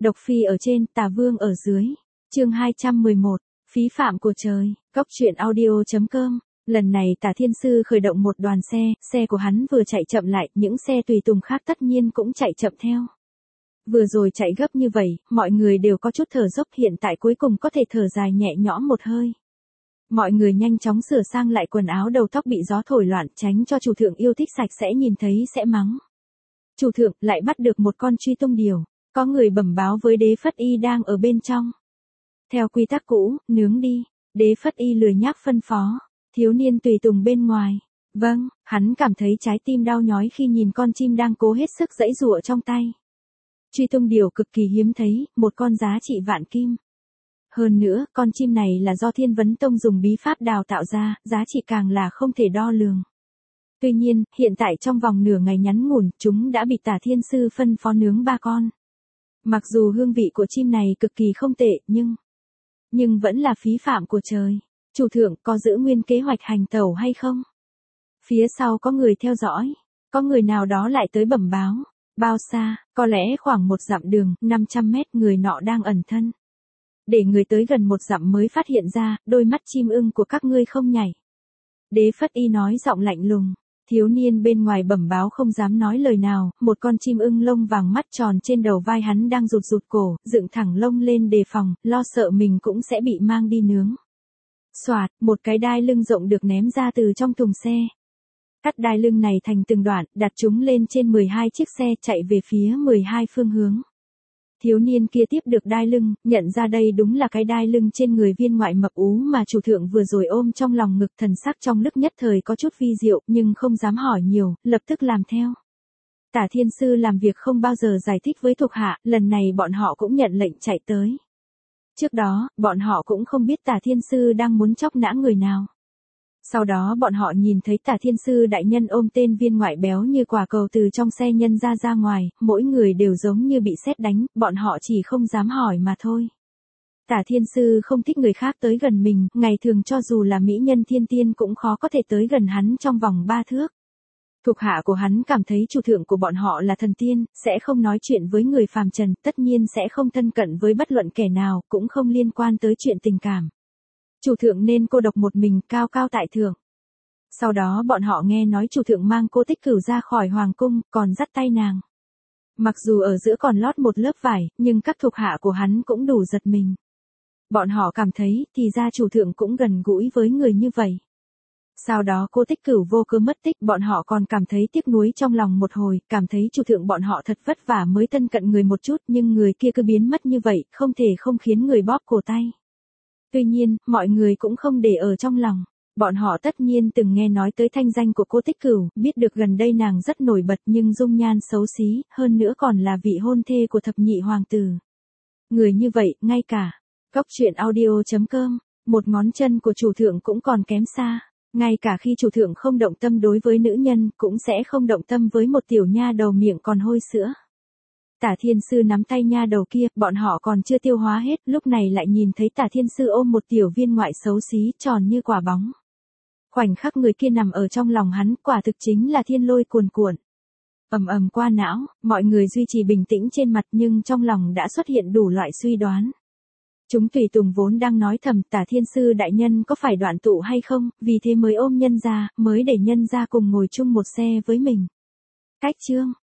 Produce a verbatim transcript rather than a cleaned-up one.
Độc phi ở trên, tà vương ở dưới. Chương hai trăm mười một, phí phạm của trời. Cốc truyện audio chấm com. Lần này Tả Thiên Sư khởi động một đoàn xe, xe của hắn vừa chạy chậm lại, những xe tùy tùng khác tất nhiên cũng chạy chậm theo. Vừa rồi chạy gấp như vậy, mọi người đều có chút thở dốc, hiện tại cuối cùng có thể thở dài nhẹ nhõm một hơi. Mọi người nhanh chóng sửa sang lại quần áo, đầu tóc bị gió thổi loạn, tránh cho chủ thượng yêu thích sạch sẽ nhìn thấy sẽ mắng. Chủ thượng lại bắt được một con truy tung điểu, có người bẩm báo với Đế Phất Y đang ở bên trong. Theo quy tắc cũ, nướng đi. Đế Phất Y lười nhác phân phó. Thiếu niên tùy tùng bên ngoài. Vâng, hắn cảm thấy trái tim đau nhói khi nhìn con chim đang cố hết sức giãy giụa trong tay. Truy tung điểu cực kỳ hiếm thấy, một con giá trị vạn kim. Hơn nữa, con chim này là do Thiên Vấn Tông dùng bí pháp đào tạo ra, giá trị càng là không thể đo lường. Tuy nhiên, hiện tại trong vòng nửa ngày ngắn ngủn, chúng đã bị Tả Thiên Sư phân phó nướng ba con. Mặc dù hương vị của chim này cực kỳ không tệ, nhưng... Nhưng vẫn là phí phạm của trời. Chủ thượng có giữ nguyên kế hoạch hành tẩu hay không? Phía sau có người theo dõi. Có người nào đó lại tới bẩm báo. Bao xa, có lẽ khoảng một dặm đường, năm trăm mét, người nọ đang ẩn thân. Để người tới gần một dặm mới phát hiện ra, đôi mắt chim ưng của các ngươi không nhảy. Đế Phất Y nói giọng lạnh lùng. Thiếu niên bên ngoài bẩm báo không dám nói lời nào, một con chim ưng lông vàng mắt tròn trên đầu vai hắn đang rụt rụt cổ, dựng thẳng lông lên đề phòng, lo sợ mình cũng sẽ bị mang đi nướng. Xoạt, một cái đai lưng rộng được ném ra từ trong thùng xe. Cắt đai lưng này thành từng đoạn, đặt chúng lên trên mười hai chiếc xe chạy về phía mười hai phương hướng. Thiếu niên kia tiếp được đai lưng, nhận ra đây đúng là cái đai lưng trên người viên ngoại mập ú mà chủ thượng vừa rồi ôm trong lòng ngực, thần sắc trong lúc nhất thời có chút vi diệu, nhưng không dám hỏi nhiều, lập tức làm theo. Tả Thiên Sư làm việc không bao giờ giải thích với thuộc hạ, lần này bọn họ cũng nhận lệnh chạy tới. Trước đó, bọn họ cũng không biết Tả Thiên Sư đang muốn chóc nã người nào. Sau đó bọn họ nhìn thấy Tả Thiên Sư đại nhân ôm tên viên ngoại béo như quả cầu từ trong xe nhân ra ra ngoài, mỗi người đều giống như bị sét đánh, bọn họ chỉ không dám hỏi mà thôi. Tả Thiên Sư không thích người khác tới gần mình, ngày thường cho dù là mỹ nhân thiên tiên cũng khó có thể tới gần hắn trong vòng ba thước. Thuộc hạ của hắn cảm thấy chủ thượng của bọn họ là thần tiên, sẽ không nói chuyện với người phàm trần, tất nhiên sẽ không thân cận với bất luận kẻ nào, cũng không liên quan tới chuyện tình cảm. Chủ thượng nên cô độc một mình, cao cao tại thượng. Sau đó bọn họ nghe nói chủ thượng mang Cô Tích Cửu ra khỏi hoàng cung, còn dắt tay nàng. Mặc dù ở giữa còn lót một lớp vải, nhưng các thuộc hạ của hắn cũng đủ giật mình. Bọn họ cảm thấy, thì ra chủ thượng cũng gần gũi với người như vậy. Sau đó Cô Tích Cửu vô cớ mất tích, bọn họ còn cảm thấy tiếc nuối trong lòng một hồi, cảm thấy chủ thượng bọn họ thật vất vả mới thân cận người một chút, nhưng người kia cứ biến mất như vậy, không thể không khiến người bóp cổ tay. Tuy nhiên, mọi người cũng không để ở trong lòng. Bọn họ tất nhiên từng nghe nói tới thanh danh của Cô Tích Cửu, biết được gần đây nàng rất nổi bật nhưng dung nhan xấu xí, hơn nữa còn là vị hôn thê của thập nhị hoàng tử. Người như vậy, ngay cả cốc truyện audio chấm com, một ngón chân của chủ thượng cũng còn kém xa. Ngay cả khi chủ thượng không động tâm đối với nữ nhân, cũng sẽ không động tâm với một tiểu nha đầu miệng còn hôi sữa. Tả Thiên Sư nắm tay nha đầu kia, bọn họ còn chưa tiêu hóa hết, lúc này lại nhìn thấy Tả Thiên Sư ôm một tiểu viên ngoại xấu xí, tròn như quả bóng. Khoảnh khắc người kia nằm ở trong lòng hắn, quả thực chính là thiên lôi cuồn cuộn. Ầm ầm qua não, mọi người duy trì bình tĩnh trên mặt nhưng trong lòng đã xuất hiện đủ loại suy đoán. Chúng tùy tùng vốn đang nói thầm Tả Thiên Sư đại nhân có phải đoạn tụ hay không, vì thế mới ôm nhân ra, mới để nhân ra cùng ngồi chung một xe với mình. Cách chương